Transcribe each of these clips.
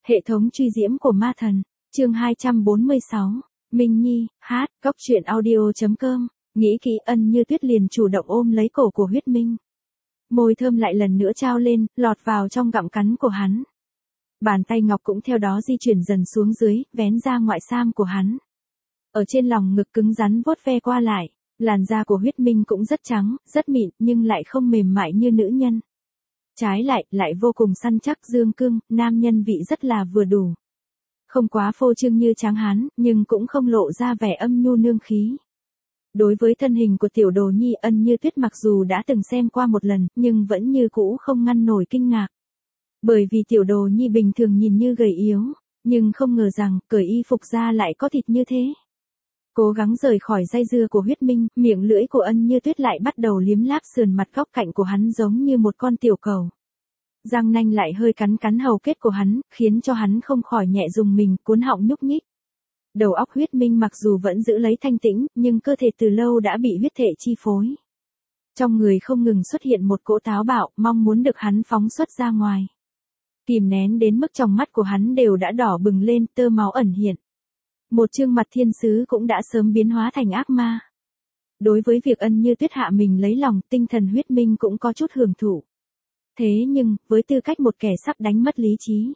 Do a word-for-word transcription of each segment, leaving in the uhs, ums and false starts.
Hệ thống truy diễm của ma thần, chương hai trăm bốn mươi sáu, Minh Nhi, hát, cóc truyện audio.com, nghĩ kỹ Ân Như Tuyết liền chủ động ôm lấy cổ của Huyết Minh. Môi thơm lại lần nữa trao lên, lọt vào trong gặm cắn của hắn. Bàn tay ngọc cũng theo đó di chuyển dần xuống dưới, vén ra ngoại sam của hắn. Ở trên lòng ngực cứng rắn vuốt ve qua lại, làn da của Huyết Minh cũng rất trắng, rất mịn, nhưng lại không mềm mại như nữ nhân. Trái lại, lại vô cùng săn chắc dương cương, nam nhân vị rất là vừa đủ. Không quá phô trương như tráng hán, nhưng cũng không lộ ra vẻ âm nhu nương khí. Đối với thân hình của tiểu đồ nhi, Ân Như Tuyết mặc dù đã từng xem qua một lần, nhưng vẫn như cũ không ngăn nổi kinh ngạc. Bởi vì tiểu đồ nhi bình thường nhìn như gầy yếu, nhưng không ngờ rằng, cởi y phục ra lại có thịt như thế. Cố gắng rời khỏi dây dưa của Huyết Minh, miệng lưỡi của Ân Như Tuyết lại bắt đầu liếm láp sườn mặt góc cạnh của hắn giống như một con tiểu cầu. Răng nanh lại hơi cắn cắn hầu kết của hắn, khiến cho hắn không khỏi nhẹ rùng mình, cuốn họng nhúc nhích. Đầu óc Huyết Minh mặc dù vẫn giữ lấy thanh tĩnh, nhưng cơ thể từ lâu đã bị huyết thể chi phối. Trong người không ngừng xuất hiện một cỗ táo bạo, mong muốn được hắn phóng xuất ra ngoài. Kìm nén đến mức trong mắt của hắn đều đã đỏ bừng lên, tơ máu ẩn hiện. Một trương mặt thiên sứ cũng đã sớm biến hóa thành ác ma. Đối với việc Ân Như Tuyết hạ mình lấy lòng, tinh thần Huyết Minh cũng có chút hưởng thụ. Thế nhưng, với tư cách một kẻ sắp đánh mất lý trí,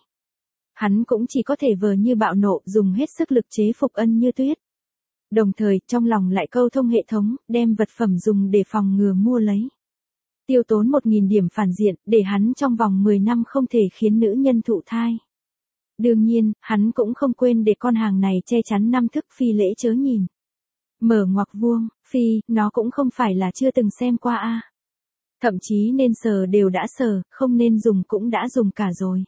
hắn cũng chỉ có thể vờ như bạo nộ, dùng hết sức lực chế phục Ân Như Tuyết. Đồng thời, trong lòng lại câu thông hệ thống, đem vật phẩm dùng để phòng ngừa mua lấy. Tiêu tốn một nghìn điểm phản diện, để hắn trong vòng mười năm không thể khiến nữ nhân thụ thai. Đương nhiên, hắn cũng không quên để con hàng này che chắn năm thức phi lễ chớ nhìn. Mở ngoặc vuông, phi, nó cũng không phải là chưa từng xem qua a. Thậm chí nên sờ đều đã sờ, không nên dùng cũng đã dùng cả rồi.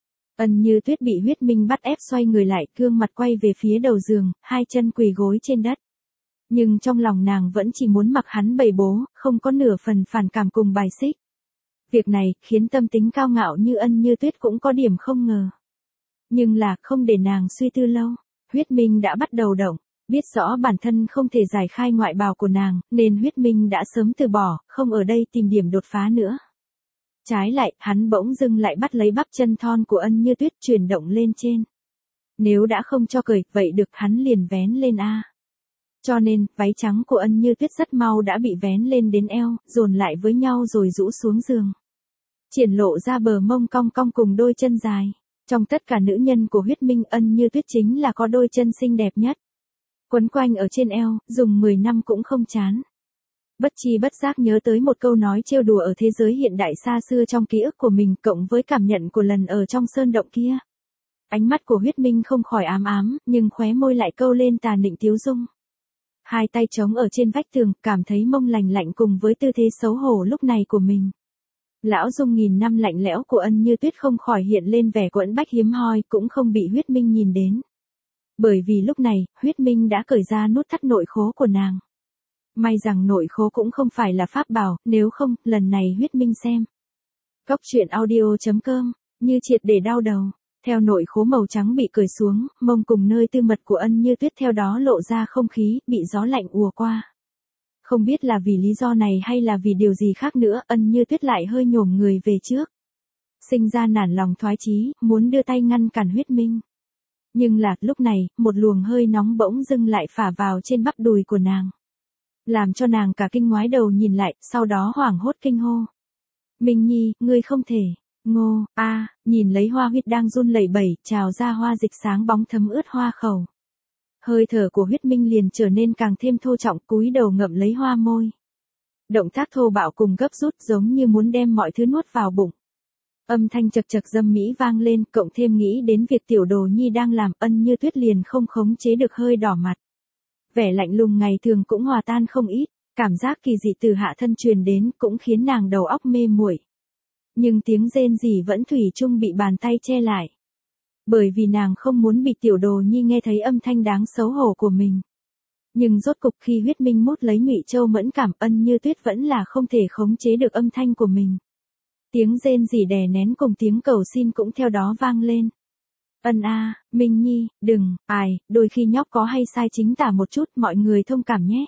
Ân Như Tuyết bị Huyết Minh bắt ép xoay người lại, gương mặt quay về phía đầu giường, hai chân quỳ gối trên đất. Nhưng trong lòng nàng vẫn chỉ muốn mặc hắn bầy bố, không có nửa phần phản cảm cùng bài xích. Việc này, khiến tâm tính cao ngạo như Ân Như Tuyết cũng có điểm không ngờ. Nhưng là, không để nàng suy tư lâu, Huyết Minh đã bắt đầu động. Biết rõ bản thân không thể giải khai ngoại bào của nàng, nên Huyết Minh đã sớm từ bỏ, không ở đây tìm điểm đột phá nữa. Trái lại, hắn bỗng dưng lại bắt lấy bắp chân thon của Ân Như Tuyết chuyển động lên trên. Nếu đã không cho cởi, vậy được, hắn liền vén lên a. Cho nên, váy trắng của Ân Như Tuyết rất mau đã bị vén lên đến eo, dồn lại với nhau rồi rũ xuống giường. Triển lộ ra bờ mông cong cong cùng đôi chân dài. Trong tất cả nữ nhân của Huyết Minh, Ân Như Tuyết chính là có đôi chân xinh đẹp nhất. Quấn quanh ở trên eo, dùng mười năm cũng không chán. Bất chi bất giác nhớ tới một câu nói trêu đùa ở thế giới hiện đại xa xưa trong ký ức của mình, cộng với cảm nhận của lần ở trong sơn động kia. Ánh mắt của Huyết Minh không khỏi ám ám, nhưng khóe môi lại câu lên tà nịnh tiếu dung. Hai tay chống ở trên vách tường, cảm thấy mông lành lạnh cùng với tư thế xấu hổ lúc này của mình. Lão dung nghìn năm lạnh lẽo của Ân Như Tuyết không khỏi hiện lên vẻ quẫn bách hiếm hoi, cũng không bị Huyết Minh nhìn đến. Bởi vì lúc này, Huyết Minh đã cởi ra nút thắt nội khố của nàng. May rằng nội khố cũng không phải là pháp bảo, nếu không, lần này Huyết Minh xem. Cóc truyện audio.com, như triệt để đau đầu. Theo nội khố màu trắng bị cởi xuống, mông cùng nơi tư mật của Ân Như Tuyết theo đó lộ ra không khí, bị gió lạnh ùa qua. Không biết là vì lý do này hay là vì điều gì khác nữa, Ân Như Tuyết lại hơi nhổm người về trước. Sinh ra nản lòng thoái chí, muốn đưa tay ngăn cản Huyết Minh. Nhưng là, lúc này, một luồng hơi nóng bỗng dưng lại phả vào trên bắp đùi của nàng. Làm cho nàng cả kinh ngoái đầu nhìn lại, sau đó hoảng hốt kinh hô. Minh Nhi, ngươi không thể. Ngô, a, à, nhìn lấy hoa huyết đang run lẩy bẩy, trào ra hoa dịch sáng bóng thấm ướt hoa khẩu. Hơi thở của Huyết Minh liền trở nên càng thêm thô trọng, cúi đầu ngậm lấy hoa môi. Động tác thô bạo cùng gấp rút giống như muốn đem mọi thứ nuốt vào bụng. Âm thanh chật chật dâm mỹ vang lên, cộng thêm nghĩ đến việc tiểu đồ nhi đang làm, Ân Như Tuyết liền không khống chế được hơi đỏ mặt. Vẻ lạnh lùng ngày thường cũng hòa tan không ít, cảm giác kỳ dị từ hạ thân truyền đến cũng khiến nàng đầu óc mê muội. Nhưng tiếng rên rỉ vẫn thủy chung bị bàn tay che lại. Bởi vì nàng không muốn bị tiểu đồ nhi nghe thấy âm thanh đáng xấu hổ của mình. Nhưng rốt cục khi Huyết Minh mút lấy Ngụy Châu mẫn cảm, Ân Như Tuyết vẫn là không thể khống chế được âm thanh của mình. Tiếng rên rỉ đè nén cùng tiếng cầu xin cũng theo đó vang lên. Ân a, à, Minh Nhi, đừng, ai, đôi khi nhóc có hay sai chính tả một chút, mọi người thông cảm nhé.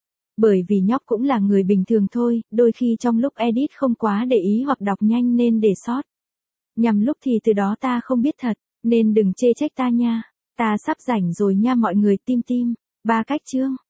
Bởi vì nhóc cũng là người bình thường thôi, đôi khi trong lúc edit không quá để ý hoặc đọc nhanh nên để sót. Nhằm lúc thì từ đó ta không biết thật, Nên đừng chê trách ta nha. Ta sắp rảnh rồi nha mọi người tim tim. Ba cách chương.